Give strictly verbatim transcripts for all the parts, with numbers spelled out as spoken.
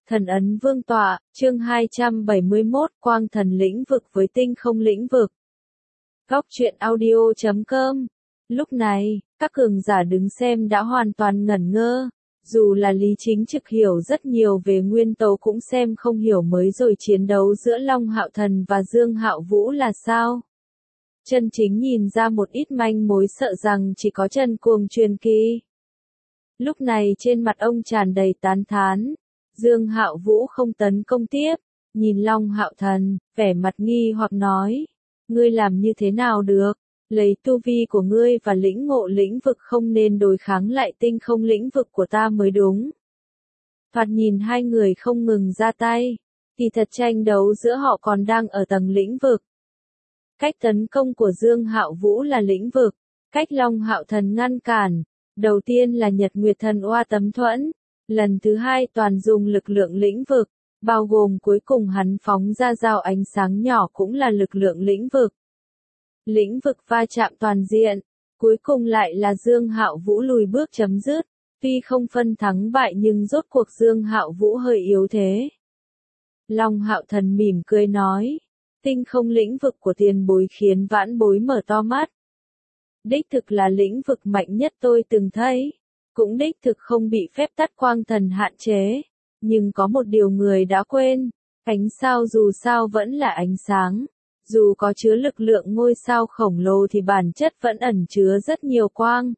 Thần ấn vương tọa, chương hai trăm bảy mươi mốt, quang thần lĩnh vực với tinh không lĩnh vực. Góc truyện audio chấm com. Lúc này, các cường giả đứng xem đã hoàn toàn ngẩn ngơ. Dù là Lý Chính Trực hiểu rất nhiều về nguyên tố cũng xem không hiểu mới rồi chiến đấu giữa Long Hạo Thần và Dương Hạo Vũ là sao. Chân Chính nhìn ra một ít manh mối, sợ rằng chỉ có Trần Cuồng truyền kỳ. Lúc này trên mặt ông tràn đầy tán thán. Dương Hạo Vũ không tấn công tiếp, nhìn Long Hạo Thần, vẻ mặt nghi hoặc nói, ngươi làm như thế nào được, lấy tu vi của ngươi và lĩnh ngộ lĩnh vực không nên đối kháng lại tinh không lĩnh vực của ta mới đúng. Thoạt nhìn hai người không ngừng ra tay, thì thật tranh đấu giữa họ còn đang ở tầng lĩnh vực. Cách tấn công của Dương Hạo Vũ là lĩnh vực, cách Long Hạo Thần ngăn cản, đầu tiên là Nhật Nguyệt Thần Oa Tấm Thuẫn. Lần thứ hai toàn dùng lực lượng lĩnh vực, bao gồm cuối cùng hắn phóng ra dao ánh sáng nhỏ cũng là lực lượng lĩnh vực. Lĩnh vực va chạm toàn diện, cuối cùng lại là Dương Hạo Vũ lùi bước chấm dứt, tuy không phân thắng bại nhưng rốt cuộc Dương Hạo Vũ hơi yếu thế. Long Hạo Thần mỉm cười nói, tinh không lĩnh vực của tiền bối khiến vãn bối mở to mắt. Đích thực là lĩnh vực mạnh nhất tôi từng thấy. Cũng đích thực không bị phép tắc quang thần hạn chế, nhưng có một điều người đã quên, ánh sao dù sao vẫn là ánh sáng, dù có chứa lực lượng ngôi sao khổng lồ thì bản chất vẫn ẩn chứa rất nhiều quang.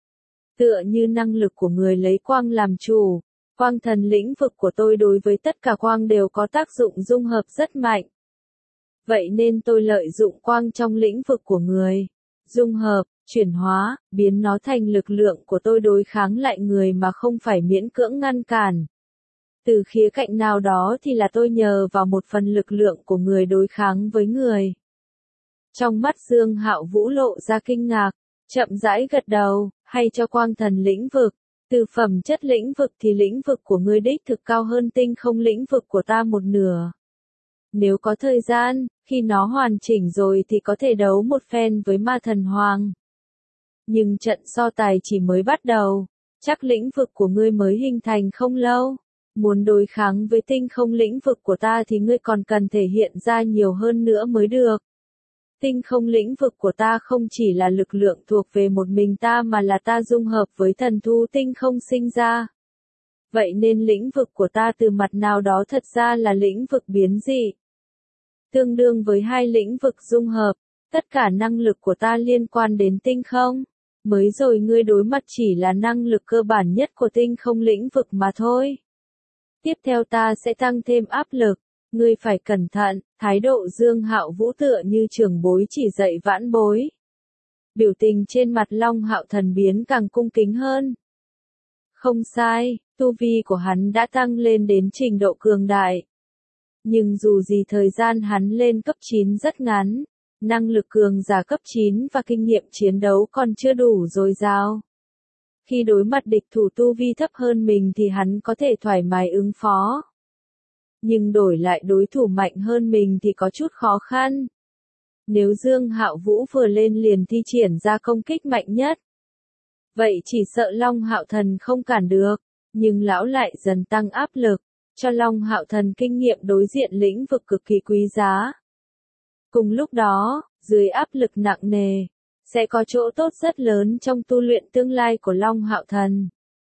Tựa như năng lực của người lấy quang làm chủ, quang thần lĩnh vực của tôi đối với tất cả quang đều có tác dụng dung hợp rất mạnh. Vậy nên tôi lợi dụng quang trong lĩnh vực của người, dung hợp, chuyển hóa, biến nó thành lực lượng của tôi đối kháng lại người mà không phải miễn cưỡng ngăn cản. Từ khía cạnh nào đó thì là tôi nhờ vào một phần lực lượng của người đối kháng với người. Trong mắt Dương Hạo Vũ lộ ra kinh ngạc, chậm rãi gật đầu, hay cho quang thần lĩnh vực, từ phẩm chất lĩnh vực thì lĩnh vực của ngươi đích thực cao hơn tinh không lĩnh vực của ta một nửa. Nếu có thời gian, khi nó hoàn chỉnh rồi thì có thể đấu một phen với Ma Thần Hoàng. Nhưng trận so tài chỉ mới bắt đầu, chắc lĩnh vực của ngươi mới hình thành không lâu. Muốn đối kháng với tinh không lĩnh vực của ta thì ngươi còn cần thể hiện ra nhiều hơn nữa mới được. Tinh không lĩnh vực của ta không chỉ là lực lượng thuộc về một mình ta mà là ta dung hợp với thần thú tinh không sinh ra. Vậy nên lĩnh vực của ta từ mặt nào đó thật ra là lĩnh vực biến dị. Tương đương với hai lĩnh vực dung hợp, tất cả năng lực của ta liên quan đến tinh không. Mới rồi ngươi đối mặt chỉ là năng lực cơ bản nhất của tinh không lĩnh vực mà thôi. Tiếp theo ta sẽ tăng thêm áp lực, ngươi phải cẩn thận, thái độ Dương Hạo Vũ tựa như trưởng bối chỉ dạy vãn bối. Biểu tình trên mặt Long Hạo Thần biến càng cung kính hơn. Không sai, tu vi của hắn đã tăng lên đến trình độ cường đại. Nhưng dù gì thời gian hắn lên cấp chín rất ngắn. Năng lực cường giả cấp chín và kinh nghiệm chiến đấu còn chưa đủ dồi dào. Khi đối mặt địch thủ tu vi thấp hơn mình thì hắn có thể thoải mái ứng phó. Nhưng đổi lại đối thủ mạnh hơn mình thì có chút khó khăn. Nếu Dương Hạo Vũ vừa lên liền thi triển ra công kích mạnh nhất, vậy chỉ sợ Long Hạo Thần không cản được, nhưng lão lại dần tăng áp lực, cho Long Hạo Thần kinh nghiệm đối diện lĩnh vực cực kỳ quý giá. Cùng lúc đó, dưới áp lực nặng nề, sẽ có chỗ tốt rất lớn trong tu luyện tương lai của Long Hạo Thần.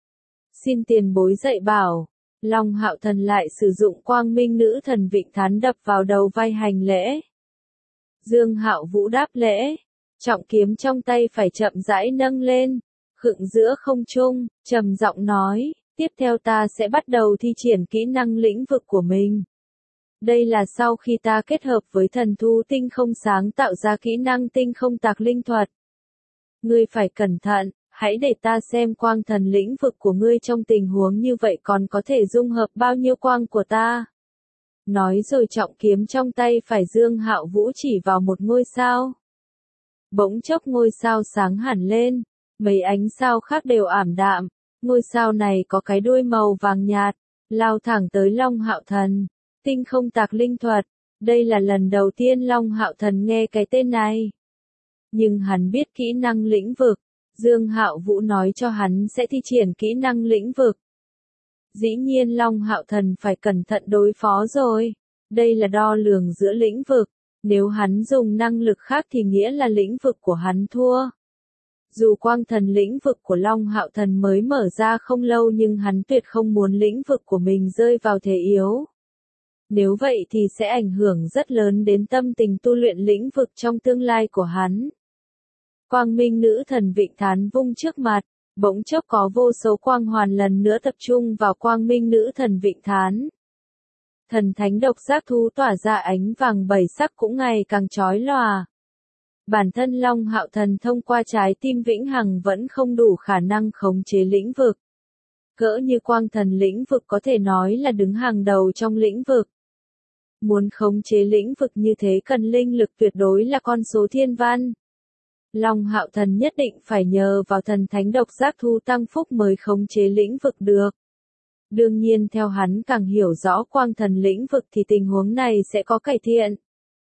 Xin tiền bối dạy bảo, Long Hạo Thần lại sử dụng quang minh nữ thần vịnh thán đập vào đầu vai hành lễ. Dương Hạo Vũ đáp lễ, trọng kiếm trong tay phải chậm rãi nâng lên, khựng giữa không trung, trầm giọng nói, tiếp theo ta sẽ bắt đầu thi triển kỹ năng lĩnh vực của mình. Đây là sau khi ta kết hợp với thần thú tinh không sáng tạo ra kỹ năng tinh không tạc linh thuật. Ngươi phải cẩn thận, hãy để ta xem quang thần lĩnh vực của ngươi trong tình huống như vậy còn có thể dung hợp bao nhiêu quang của ta. Nói rồi trọng kiếm trong tay phải Dương Hạo Vũ chỉ vào một ngôi sao. Bỗng chốc ngôi sao sáng hẳn lên, mấy ánh sao khác đều ảm đạm, ngôi sao này có cái đuôi màu vàng nhạt, lao thẳng tới Long Hạo Thần. Tinh không tạc linh thuật, đây là lần đầu tiên Long Hạo Thần nghe cái tên này. Nhưng hắn biết kỹ năng lĩnh vực, Dương Hạo Vũ nói cho hắn sẽ thi triển kỹ năng lĩnh vực. Dĩ nhiên Long Hạo Thần phải cẩn thận đối phó rồi. Đây là đo lường giữa lĩnh vực. Nếu hắn dùng năng lực khác thì nghĩa là lĩnh vực của hắn thua. Dù quang thần lĩnh vực của Long Hạo Thần mới mở ra không lâu nhưng hắn tuyệt không muốn lĩnh vực của mình rơi vào thế yếu. Nếu vậy thì sẽ ảnh hưởng rất lớn đến tâm tình tu luyện lĩnh vực trong tương lai của hắn. Quang Minh Nữ Thần Vịnh Thán vung trước mặt, bỗng chốc có vô số quang hoàn lần nữa tập trung vào Quang Minh Nữ Thần Vịnh Thán. Thần thánh độc giác thú tỏa ra ánh vàng bảy sắc cũng ngày càng chói lòa. Bản thân Long Hạo Thần thông qua trái tim vĩnh hằng vẫn không đủ khả năng khống chế lĩnh vực. Cỡ như quang thần lĩnh vực có thể nói là đứng hàng đầu trong lĩnh vực. Muốn khống chế lĩnh vực như thế cần linh lực tuyệt đối là con số thiên văn. Long Hạo Thần nhất định phải nhờ vào thần thánh độc giác thú tăng phúc mới khống chế lĩnh vực được. Đương nhiên theo hắn càng hiểu rõ quang thần lĩnh vực thì tình huống này sẽ có cải thiện.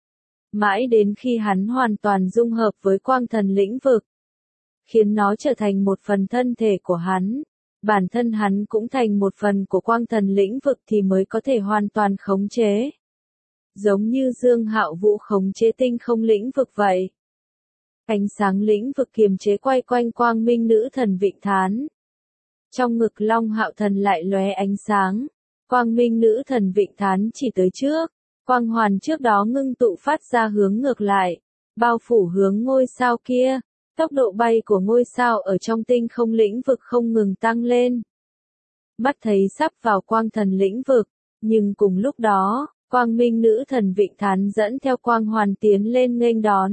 Mãi đến khi hắn hoàn toàn dung hợp với quang thần lĩnh vực, khiến nó trở thành một phần thân thể của hắn, bản thân hắn cũng thành một phần của quang thần lĩnh vực thì mới có thể hoàn toàn khống chế. Giống như Dương Hạo Vũ khống chế tinh không lĩnh vực vậy. Ánh sáng lĩnh vực kiềm chế quay quanh Quang Minh Nữ Thần Vịnh Thán. Trong ngực Long Hạo Thần lại lóe ánh sáng. Quang Minh Nữ Thần Vịnh Thán chỉ tới trước. Quang hoàn trước đó ngưng tụ phát ra hướng ngược lại. Bao phủ hướng ngôi sao kia. Tốc độ bay của ngôi sao ở trong tinh không lĩnh vực không ngừng tăng lên. Mắt thấy sắp vào quang thần lĩnh vực. Nhưng cùng lúc đó, Quang Minh Nữ Thần Vịnh Thán dẫn theo quang hoàn tiến lên nghênh đón.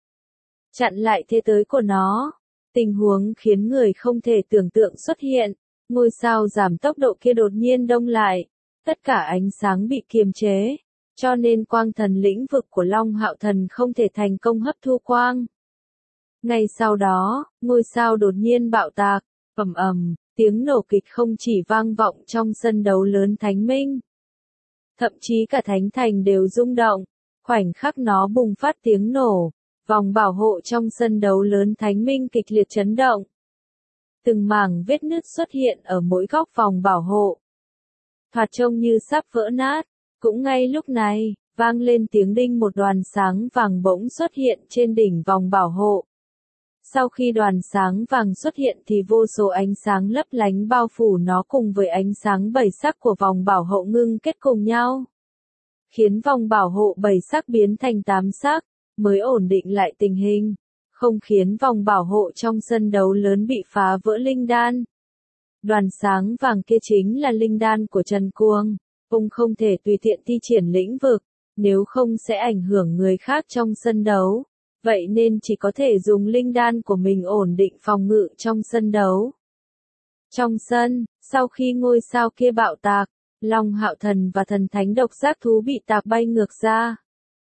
Chặn lại thế tới của nó. Tình huống khiến người không thể tưởng tượng xuất hiện. Ngôi sao giảm tốc độ kia đột nhiên đông lại. Tất cả ánh sáng bị kiềm chế. Cho nên quang thần lĩnh vực của Long Hạo Thần không thể thành công hấp thu quang. Ngay sau đó, ngôi sao đột nhiên bạo tạc. Ầm ầm, tiếng nổ kịch không chỉ vang vọng trong sân đấu lớn Thánh Minh. Thậm chí cả Thánh Thành đều rung động. Khoảnh khắc nó bùng phát tiếng nổ. Vòng bảo hộ trong sân đấu lớn Thánh Minh kịch liệt chấn động. Từng mảng vết nứt xuất hiện ở mỗi góc vòng bảo hộ. Thoạt trông như sắp vỡ nát. Cũng ngay lúc này, vang lên tiếng đinh, một đoàn sáng vàng bỗng xuất hiện trên đỉnh vòng bảo hộ. Sau khi đoàn sáng vàng xuất hiện thì vô số ánh sáng lấp lánh bao phủ nó cùng với ánh sáng bảy sắc của vòng bảo hộ ngưng kết cùng nhau. Khiến vòng bảo hộ bảy sắc biến thành tám sắc. Mới ổn định lại tình hình, không khiến vòng bảo hộ trong sân đấu lớn bị phá vỡ linh đan. Đoàn sáng vàng kia chính là linh đan của Trần Cuồng, ông không thể tùy tiện thi triển lĩnh vực, nếu không sẽ ảnh hưởng người khác trong sân đấu, vậy nên chỉ có thể dùng linh đan của mình ổn định phòng ngự trong sân đấu. Trong sân, sau khi ngôi sao kia bạo tạc, Long Hạo Thần và thần thánh độc giác thú bị tạc bay ngược ra.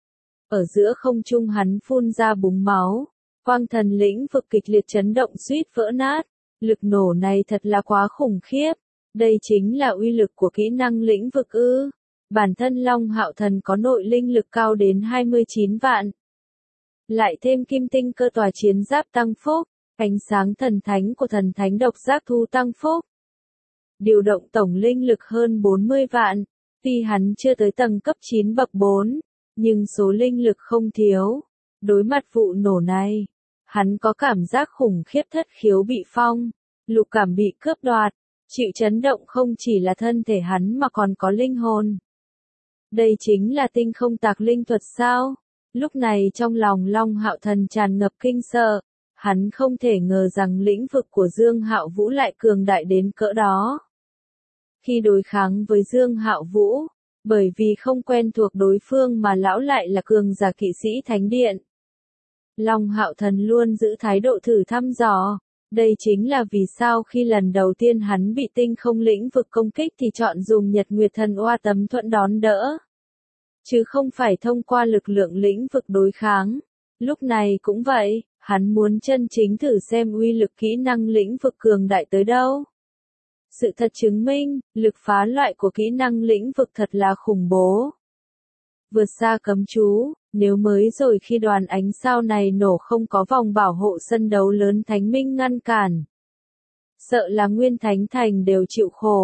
Ở giữa không trung hắn phun ra búng máu, quang thần lĩnh vực kịch liệt chấn động suýt vỡ nát, lực nổ này thật là quá khủng khiếp, đây chính là uy lực của kỹ năng lĩnh vực ư. Bản thân Long Hạo Thần có nội linh lực cao đến hai mươi chín vạn. Lại thêm kim tinh cơ tòa chiến giáp tăng phúc, ánh sáng thần thánh của thần thánh độc giác thú tăng phúc. Điều động tổng linh lực hơn bốn mươi vạn, tuy hắn chưa tới tầng cấp chín bậc bốn. Nhưng số linh lực không thiếu. Đối mặt vụ nổ này, hắn có cảm giác khủng khiếp, thất khiếu bị phong, lục cảm bị cướp đoạt, chịu chấn động không chỉ là thân thể hắn mà còn có linh hồn. Đây chính là tinh không tạc linh thuật sao? Lúc này trong lòng Long Hạo Thần tràn ngập kinh sợ, hắn không thể ngờ rằng lĩnh vực của Dương Hạo Vũ lại cường đại đến cỡ đó. Khi đối kháng với Dương Hạo Vũ, bởi vì không quen thuộc đối phương mà lão lại là cường giả kỵ sĩ thánh điện. Long Hạo Thần luôn giữ thái độ thử thăm dò. Đây chính là vì sao khi lần đầu tiên hắn bị tinh không lĩnh vực công kích thì chọn dùng Nhật Nguyệt Thần Oa tấm thuẫn đón đỡ. Chứ không phải thông qua lực lượng lĩnh vực đối kháng. Lúc này cũng vậy, hắn muốn chân chính thử xem uy lực kỹ năng lĩnh vực cường đại tới đâu. Sự thật chứng minh, lực phá loại của kỹ năng lĩnh vực thật là khủng bố. Vượt xa cấm chú, nếu mới rồi khi đoàn ánh sao này nổ không có vòng bảo hộ sân đấu lớn Thánh Minh ngăn cản. Sợ là nguyên Thánh Thành đều chịu khổ,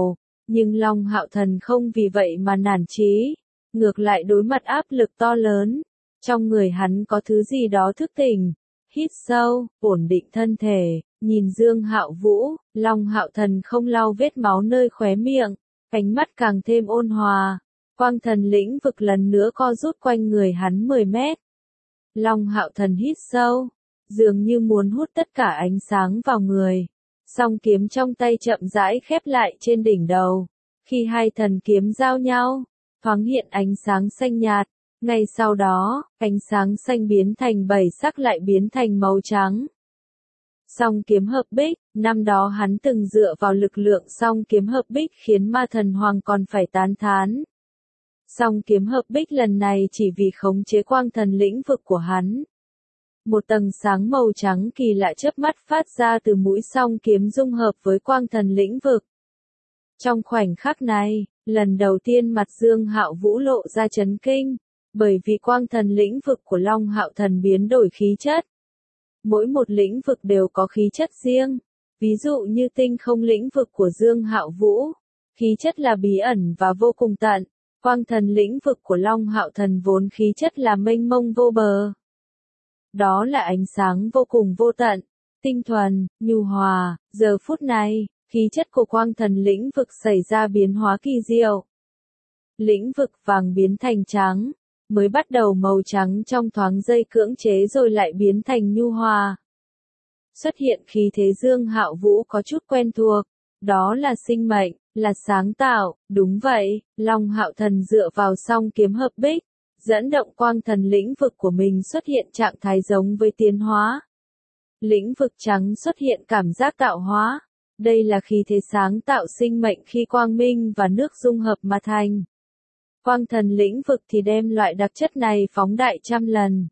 Nhưng Long Hạo Thần không vì vậy mà nản chí, ngược lại đối mặt áp lực to lớn, trong người hắn có thứ gì đó thức tỉnh, hít sâu, ổn định thân thể, nhìn Dương Hạo Vũ, Long Hạo Thần không lau vết máu nơi khóe miệng, ánh mắt càng thêm ôn hòa, quang thần lĩnh vực lần nữa co rút quanh người hắn mười mét. Long Hạo Thần hít sâu, dường như muốn hút tất cả ánh sáng vào người. Song kiếm trong tay chậm rãi khép lại trên đỉnh đầu. Khi hai thần kiếm giao nhau, thoáng hiện ánh sáng xanh nhạt. Ngay sau đó, ánh sáng xanh biến thành bảy sắc lại biến thành màu trắng. Song kiếm hợp bích, năm đó hắn từng dựa vào lực lượng song kiếm hợp bích khiến ma thần hoàng còn phải tán thán. Song kiếm hợp bích lần này chỉ vì khống chế quang thần lĩnh vực của hắn. Một tầng sáng màu trắng kỳ lạ chớp mắt phát ra từ mũi song kiếm dung hợp với quang thần lĩnh vực. Trong khoảnh khắc này, lần đầu tiên mặt Dương Hạo Vũ lộ ra chấn kinh, bởi vì quang thần lĩnh vực của Long Hạo Thần biến đổi khí chất. Mỗi một lĩnh vực đều có khí chất riêng, ví dụ như tinh không lĩnh vực của Dương Hạo Vũ, khí chất là bí ẩn và vô cùng tận, quang thần lĩnh vực của Long Hạo Thần vốn khí chất là mênh mông vô bờ. Đó là ánh sáng vô cùng vô tận, tinh thuần, nhu hòa, giờ phút này, khí chất của quang thần lĩnh vực xảy ra biến hóa kỳ diệu. Lĩnh vực vàng biến thành trắng, mới bắt đầu màu trắng trong thoáng giây cưỡng chế rồi lại biến thành nhu hòa. Xuất hiện khí thế Dương Hạo Vũ có chút quen thuộc, đó là sinh mệnh, là sáng tạo, đúng vậy, Long Hạo Thần dựa vào song kiếm hợp bích, dẫn động quang thần lĩnh vực của mình xuất hiện trạng thái giống với tiến hóa. Lĩnh vực trắng xuất hiện cảm giác tạo hóa, đây là khí thế sáng tạo sinh mệnh khi quang minh và nước dung hợp mà thành. Quang thần lĩnh vực thì đem loại đặc chất này phóng đại trăm lần,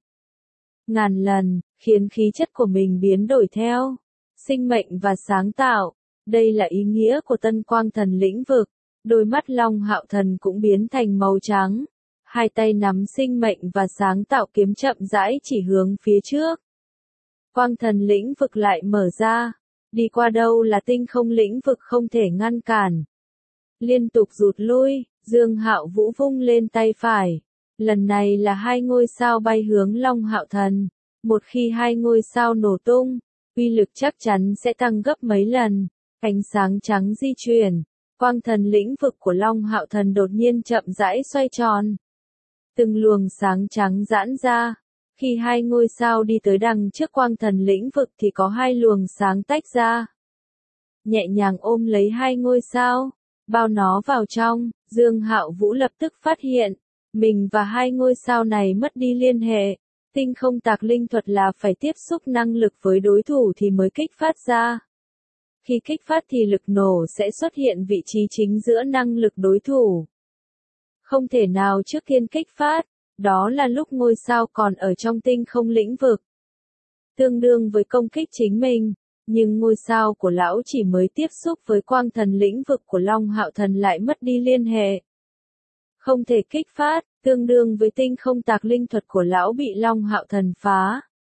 ngàn lần, khiến khí chất của mình biến đổi theo. Sinh mệnh và sáng tạo, đây là ý nghĩa của tân quang thần lĩnh vực. Đôi mắt Long Hạo Thần cũng biến thành màu trắng. Hai tay nắm sinh mệnh và sáng tạo kiếm chậm rãi chỉ hướng phía trước. Quang thần lĩnh vực lại mở ra. Đi qua đâu là tinh không lĩnh vực không thể ngăn cản. Liên tục rụt lui, Dương Hạo Vũ vung lên tay phải. Lần này là hai ngôi sao bay hướng Long Hạo Thần. Một khi hai ngôi sao nổ tung, uy lực chắc chắn sẽ tăng gấp mấy lần. Ánh sáng trắng di chuyển. Quang thần lĩnh vực của Long Hạo Thần đột nhiên chậm rãi xoay tròn. Từng luồng sáng trắng giãn ra. Khi hai ngôi sao đi tới đằng trước quang thần lĩnh vực thì có hai luồng sáng tách ra. Nhẹ nhàng ôm lấy hai ngôi sao, bao nó vào trong, Dương Hạo Vũ lập tức phát hiện, mình và hai ngôi sao này mất đi liên hệ. Tinh không tạc linh thuật là phải tiếp xúc năng lực với đối thủ thì mới kích phát ra. Khi kích phát thì lực nổ sẽ xuất hiện vị trí chính giữa năng lực đối thủ. Không thể nào trước tiên kích phát, đó là lúc ngôi sao còn ở trong tinh không lĩnh vực. Tương đương với công kích chính mình, nhưng ngôi sao của lão chỉ mới tiếp xúc với quang thần lĩnh vực của Long Hạo Thần lại mất đi liên hệ. Không thể kích phát, tương đương với tinh không tạc linh thuật của lão bị Long Hạo Thần phá.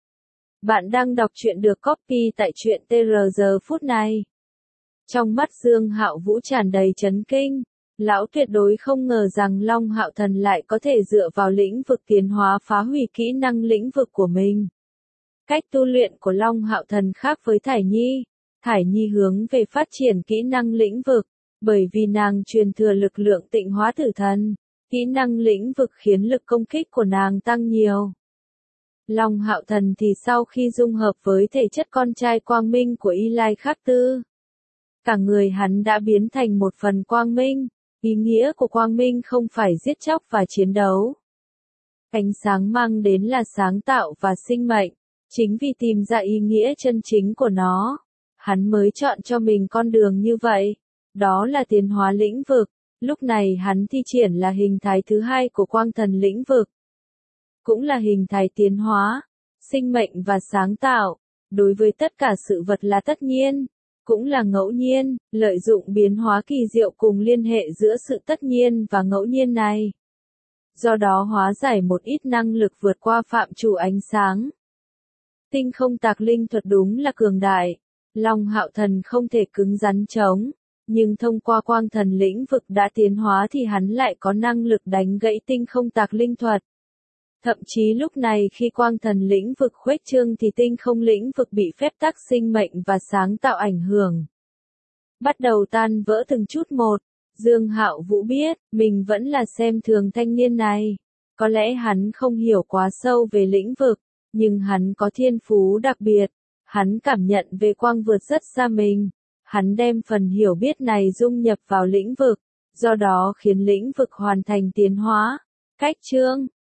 Bạn đang đọc truyện được copy tại truyện tê rờ giờ phút này. Trong mắt Dương Hạo Vũ tràn đầy chấn kinh. Lão tuyệt đối không ngờ rằng Long Hạo Thần lại có thể dựa vào lĩnh vực tiến hóa phá hủy kỹ năng lĩnh vực của mình. Cách tu luyện của Long Hạo Thần khác với Thải Nhi. Thải Nhi hướng về phát triển kỹ năng lĩnh vực, bởi vì nàng truyền thừa lực lượng tịnh hóa tử thần. Kỹ năng lĩnh vực khiến lực công kích của nàng tăng nhiều. Long Hạo Thần thì sau khi dung hợp với thể chất con trai quang minh của Y Lai Khắc Tư, cả người hắn đã biến thành một phần quang minh. Ý nghĩa của quang minh không phải giết chóc và chiến đấu. Ánh sáng mang đến là sáng tạo và sinh mệnh. Chính vì tìm ra ý nghĩa chân chính của nó, hắn mới chọn cho mình con đường như vậy. Đó là tiến hóa lĩnh vực. Lúc này hắn thi triển là hình thái thứ hai của quang thần lĩnh vực. Cũng là hình thái tiến hóa, sinh mệnh và sáng tạo. Đối với tất cả sự vật là tất nhiên, cũng là ngẫu nhiên, lợi dụng biến hóa kỳ diệu cùng liên hệ giữa sự tất nhiên và ngẫu nhiên này. Do đó hóa giải một ít năng lực vượt qua phạm trù ánh sáng. Tinh không tạc linh thuật đúng là cường đại. Long Hạo Thần không thể cứng rắn chống. nhưng thông qua quang thần lĩnh vực đã tiến hóa thì hắn lại có năng lực đánh gãy tinh không tạc linh thuật. Thậm chí lúc này khi quang thần lĩnh vực khuếch trương thì tinh không lĩnh vực bị phép tắc sinh mệnh và sáng tạo ảnh hưởng, bắt đầu tan vỡ từng chút một. Dương Hạo Vũ biết, mình vẫn là xem thường thanh niên này. Có lẽ hắn không hiểu quá sâu về lĩnh vực, nhưng hắn có thiên phú đặc biệt. Hắn cảm nhận về quang vượt rất xa mình. Hắn đem phần hiểu biết này dung nhập vào lĩnh vực, do đó khiến lĩnh vực hoàn thành tiến hóa. Cách chương